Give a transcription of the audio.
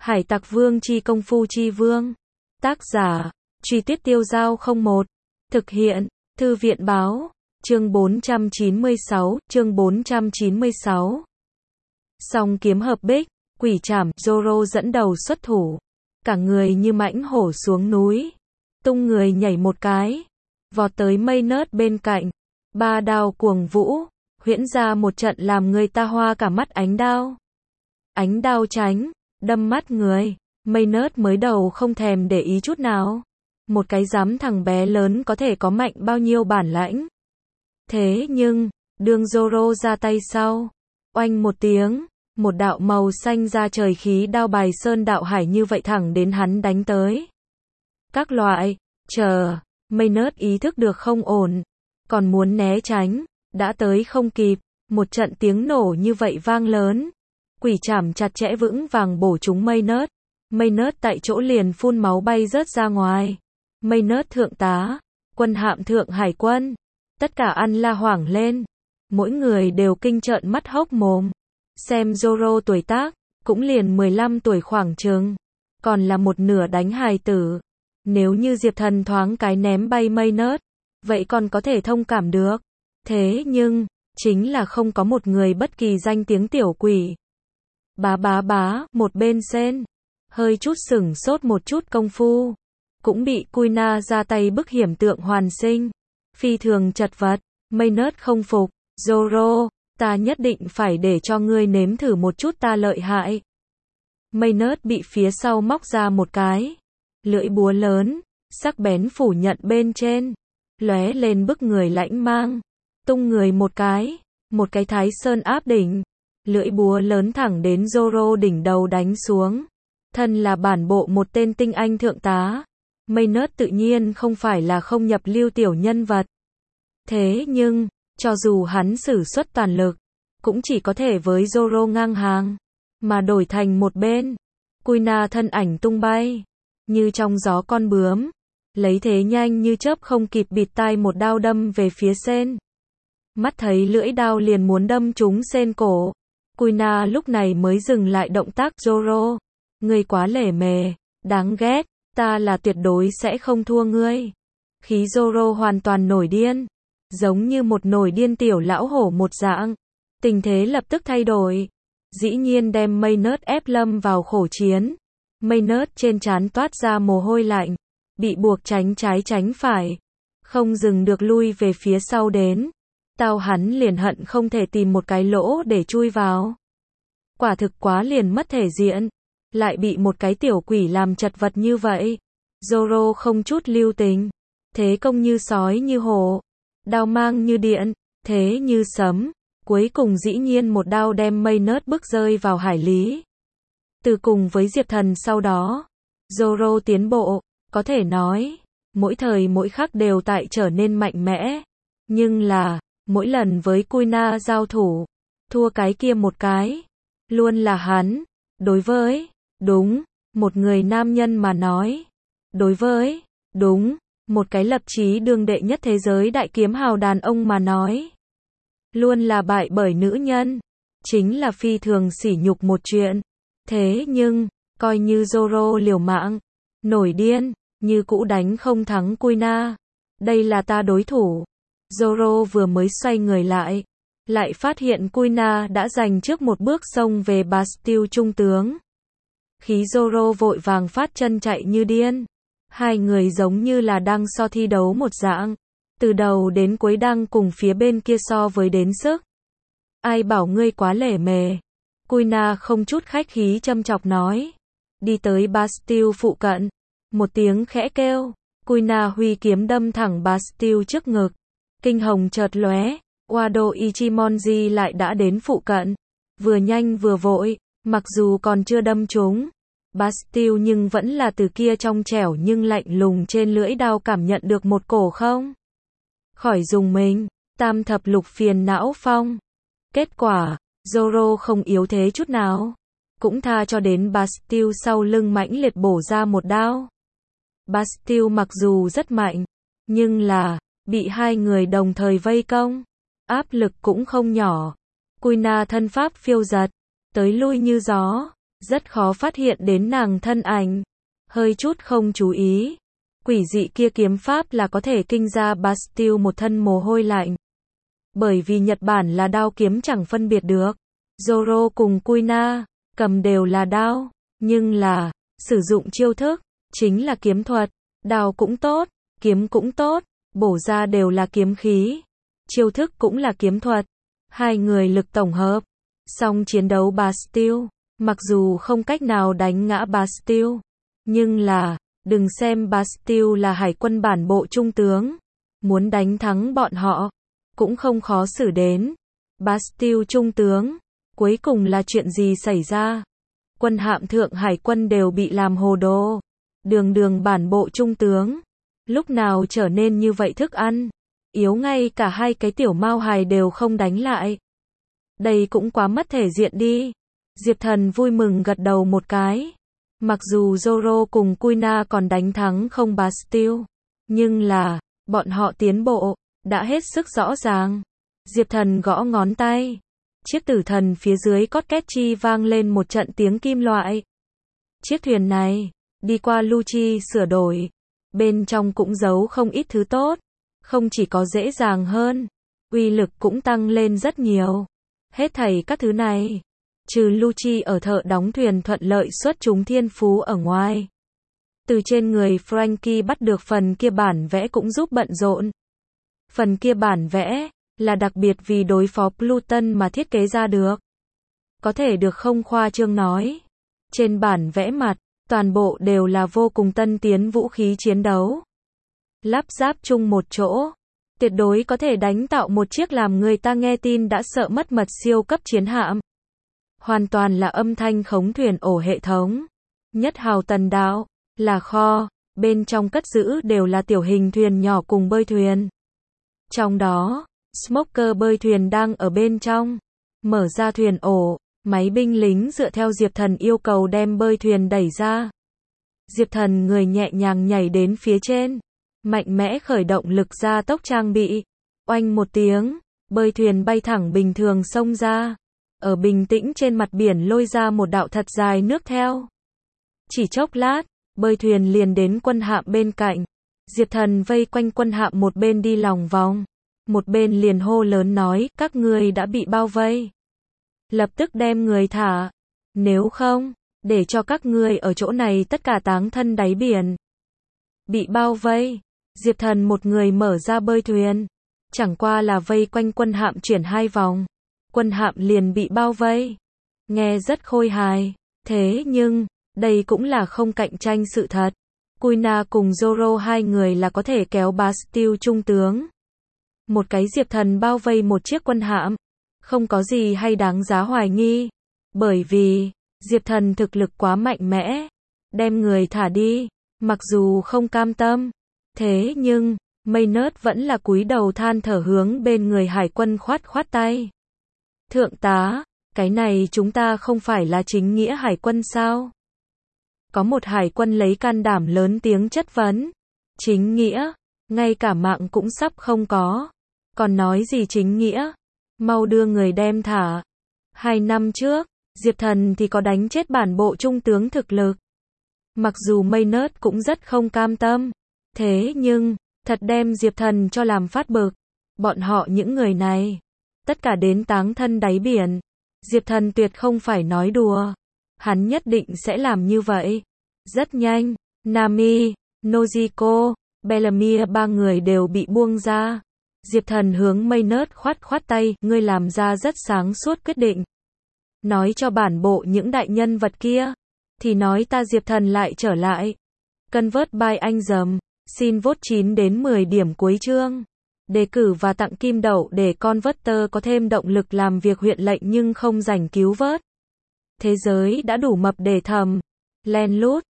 Hải Tặc Vương chi công phu chi vương. Tác giả, Truy Tuyết Tiêu Dao 01. Thực hiện, Thư viện báo. Chương 496, chương 496. Song kiếm hợp bích, quỷ trảm, Zoro dẫn đầu xuất thủ. Cả người như mãnh hổ xuống núi. Tung người nhảy một cái. Vọt tới mây nớt bên cạnh. Ba đao cuồng vũ. Huyễn ra một trận làm người ta hoa cả mắt ánh đao. Ánh đao tránh, đâm mắt người. Mây nớt mới đầu không thèm để ý chút nào. Một cái dám thằng bé lớn có thể có mạnh bao nhiêu bản lãnh. Thế nhưng, đương Zoro ra tay sau. Oanh một tiếng, một đạo màu xanh ra trời khí đao bài sơn đạo hải như vậy thẳng đến hắn đánh tới. Các loại, chờ, mây nớt ý thức được không ổn. Còn muốn né tránh, đã tới không kịp, một trận tiếng nổ như vậy vang lớn. Quỷ trảm chặt chẽ vững vàng bổ trúng mây nớt. Mây nớt tại chỗ liền phun máu bay rớt ra ngoài. Mây nớt thượng tá, quân hạm thượng hải quân. Tất cả ăn la hoảng lên. Mỗi người đều kinh trợn mắt hốc mồm. Xem Zoro tuổi tác, cũng liền 15 tuổi khoảng chừng. Còn là một nửa đánh hài tử. Nếu như Diệp Thần thoáng cái ném bay mây nớt, vậy còn có thể thông cảm được. Thế nhưng, chính là không có một người bất kỳ danh tiếng tiểu quỷ. Bá, một bên sen. Hơi chút sửng sốt một chút công phu. Cũng bị Kuina ra tay bức hiểm tượng hoàn sinh. Phi thường chật vật, mây nớt không phục. Zoro, ta nhất định phải để cho ngươi nếm thử một chút ta lợi hại. Mây nớt bị phía sau móc ra một cái. Lưỡi búa lớn, sắc bén phủ nhận bên trên. Lóe lên bức người lãnh mang. Tung người một cái thái sơn áp đỉnh. Lưỡi búa lớn thẳng đến Zoro đỉnh đầu đánh xuống. Thân là bản bộ một tên tinh anh thượng tá. Mây nớt tự nhiên không phải là không nhập lưu tiểu nhân vật. Thế nhưng, cho dù hắn sử xuất toàn lực, cũng chỉ có thể với Zoro ngang hàng. Mà đổi thành một bên, Kuina thân ảnh tung bay. Như trong gió con bướm. Lấy thế nhanh như chớp không kịp bịt tai một đao đâm về phía sen. Mắt thấy lưỡi đao liền muốn đâm trúng sen cổ. Kuina lúc này mới dừng lại động tác. Zoro, ngươi quá lề mề, đáng ghét, ta là tuyệt đối sẽ không thua ngươi. Khí Zoro hoàn toàn nổi điên, giống như một nổi điên tiểu lão hổ một dạng. Tình thế lập tức thay đổi, dĩ nhiên đem mây nớt ép lâm vào khổ chiến. Mây nớt trên trán toát ra mồ hôi lạnh, bị buộc tránh trái tránh phải, không dừng được lui về phía sau đến. Tao hắn liền hận không thể tìm một cái lỗ để chui vào. Quả thực quá liền mất thể diện, lại bị một cái tiểu quỷ làm chật vật như vậy. Zoro không chút lưu tình, thế công như sói như hổ, đao mang như điện, thế như sấm, cuối cùng dĩ nhiên một đao đem mây nớt bức rơi vào hải lý. Từ cùng với Diệp Thần sau đó, Zoro tiến bộ, có thể nói, mỗi thời mỗi khắc đều tại trở nên mạnh mẽ. Nhưng là, mỗi lần với Kuina giao thủ, thua cái kia một cái, luôn là hắn. Đối với, đúng, một người nam nhân mà nói. Đối với, đúng, một cái lập chí đương đệ nhất thế giới đại kiếm hào đàn ông mà nói. Luôn là bại bởi nữ nhân. Chính là phi thường sỉ nhục một chuyện. Thế nhưng, coi như Zoro liều mạng, nổi điên, như cũ đánh không thắng Kuina. Đây là ta đối thủ. Zoro vừa mới xoay người lại phát hiện Kuina đã giành trước một bước xông về Bastille trung tướng. Khí Zoro vội vàng phát chân chạy như điên. Hai người giống như là đang so thi đấu một dạng. Từ đầu đến cuối đang cùng phía bên kia so với đến sức. Ai bảo ngươi quá lề mề. Kuina không chút khách khí châm chọc nói. Đi tới Bastille phụ cận. Một tiếng khẽ kêu. Kuina huy kiếm đâm thẳng Bastille trước ngực. Kinh hồng chợt lóe. Wado Ichimonji lại đã đến phụ cận. Vừa nhanh vừa vội. Mặc dù còn chưa đâm trúng Bastille nhưng vẫn là từ kia trong trẻo nhưng lạnh lùng trên lưỡi đao cảm nhận được một cổ không khỏi dùng mình. Tam thập lục phiền não phong. Kết quả, Zoro không yếu thế chút nào. Cũng tha cho đến Bastille sau lưng mãnh liệt bổ ra một đao. Bastille mặc dù rất mạnh, nhưng là, bị hai người đồng thời vây công. Áp lực cũng không nhỏ. Kuina thân pháp phiêu giật, tới lui như gió. rất khó phát hiện đến nàng thân ảnh. Hơi chút không chú ý, quỷ dị kia kiếm pháp là có thể kinh ra Bastille một thân mồ hôi lạnh. Bởi vì Nhật Bản là đao kiếm chẳng phân biệt được. Zoro cùng Kuina, cầm đều là đao, nhưng là, sử dụng chiêu thức, chính là kiếm thuật. Đao cũng tốt, kiếm cũng tốt, bổ ra đều là kiếm khí. Chiêu thức cũng là kiếm thuật. Hai người lực tổng hợp. Song chiến đấu Bastille, mặc dù không cách nào đánh ngã Bastille, nhưng là, đừng xem Bastille là hải quân bản bộ trung tướng. Muốn đánh thắng bọn họ, cũng không khó xử đến. Bastille trung tướng, cuối cùng là chuyện gì xảy ra? Quân hạm thượng hải quân đều bị làm hồ đồ. Đường bản bộ trung tướng, lúc nào trở nên như vậy thức ăn? Yếu ngay cả hai cái tiểu mao hài đều không đánh lại. Đây cũng quá mất thể diện đi. Diệp Thần vui mừng gật đầu một cái. Mặc dù Zoro cùng Kuina còn đánh thắng không Bastille, nhưng là, bọn họ tiến bộ, đã hết sức rõ ràng. Diệp Thần gõ ngón tay. Chiếc tử thần phía dưới cót két chi vang lên một trận tiếng kim loại. Chiếc thuyền này, đi qua Lucci sửa đổi. Bên trong cũng giấu không ít thứ tốt. Không chỉ có dễ dàng hơn, uy lực cũng tăng lên rất nhiều. Hết thảy các thứ này, trừ Lucci ở thợ đóng thuyền thuận lợi xuất chúng thiên phú ở ngoài. Từ trên người Frankie bắt được phần kia bản vẽ cũng giúp bận rộn. Phần kia bản vẽ, là đặc biệt vì đối phó Pluton mà thiết kế ra được. Có thể được không khoa trương nói. Trên bản vẽ mặt, toàn bộ đều là vô cùng tân tiến vũ khí chiến đấu. Lắp ráp chung một chỗ, tuyệt đối có thể đánh tạo một chiếc làm người ta nghe tin đã sợ mất mật siêu cấp chiến hạm. Hoàn toàn là âm thanh khống thuyền ổ hệ thống. Nhất hào tần đạo, là kho, bên trong cất giữ đều là tiểu hình thuyền nhỏ cùng bơi thuyền. Trong đó, Smoker bơi thuyền đang ở bên trong. Mở ra thuyền ổ, máy binh lính dựa theo Diệp Thần yêu cầu đem bơi thuyền đẩy ra. Diệp Thần người nhẹ nhàng nhảy đến phía trên, mạnh mẽ khởi động lực gia tốc trang bị. Oanh một tiếng, bơi thuyền bay thẳng bình thường xông ra. Ở bình tĩnh trên mặt biển lôi ra một đạo thật dài nước theo. Chỉ chốc lát, bơi thuyền liền đến quân hạm bên cạnh. Diệp Thần vây quanh quân hạm một bên đi lòng vòng, một bên liền hô lớn nói, các ngươi đã bị bao vây. Lập tức đem người thả. Nếu không, để cho các ngươi ở chỗ này tất cả táng thân đáy biển. Bị bao vây. Diệp Thần một người mở ra bơi thuyền. Chẳng qua là vây quanh quân hạm chuyển 2 vòng. Quân hạm liền bị bao vây. Nghe rất khôi hài. Thế nhưng, đây cũng là không cạnh tranh sự thật. Kuina cùng Zoro hai người là có thể kéo Bastille trung tướng. Một cái Diệp Thần bao vây một chiếc quân hạm. Không có gì hay đáng giá hoài nghi. Bởi vì, Diệp Thần thực lực quá mạnh mẽ. Đem người thả đi. Mặc dù không cam tâm. Thế nhưng, Maynard vẫn là cúi đầu than thở hướng bên người hải quân khoát tay. Thượng tá, cái này chúng ta không phải là chính nghĩa hải quân sao? Có một hải quân lấy can đảm lớn tiếng chất vấn. Chính nghĩa, ngay cả mạng cũng sắp không có. Còn nói gì chính nghĩa? Mau đưa người đem thả. 2 năm trước, Diệp Thần thì có đánh chết bản bộ trung tướng thực lực. Mặc dù Maynard cũng rất không cam tâm. Thế nhưng, thật đem Diệp Thần cho làm phát bực. Bọn họ những người này, tất cả đến táng thân đáy biển. Diệp Thần tuyệt không phải nói đùa. Hắn nhất định sẽ làm như vậy. Rất nhanh, Nami, Nojiko, Bellamy 3 người đều bị buông ra. Diệp Thần hướng Maynard khoát tay, ngươi làm ra rất sáng suốt quyết định. Nói cho bản bộ những đại nhân vật kia, thì nói ta Diệp Thần lại trở lại. Convert by anh dầm, xin vote 9 đến 10 điểm cuối chương. Đề cử và tặng kim đậu để Converter có thêm động lực làm việc huyện lệnh nhưng không rảnh cứu vớt. Thế giới đã đủ mập để thầm. Len lút.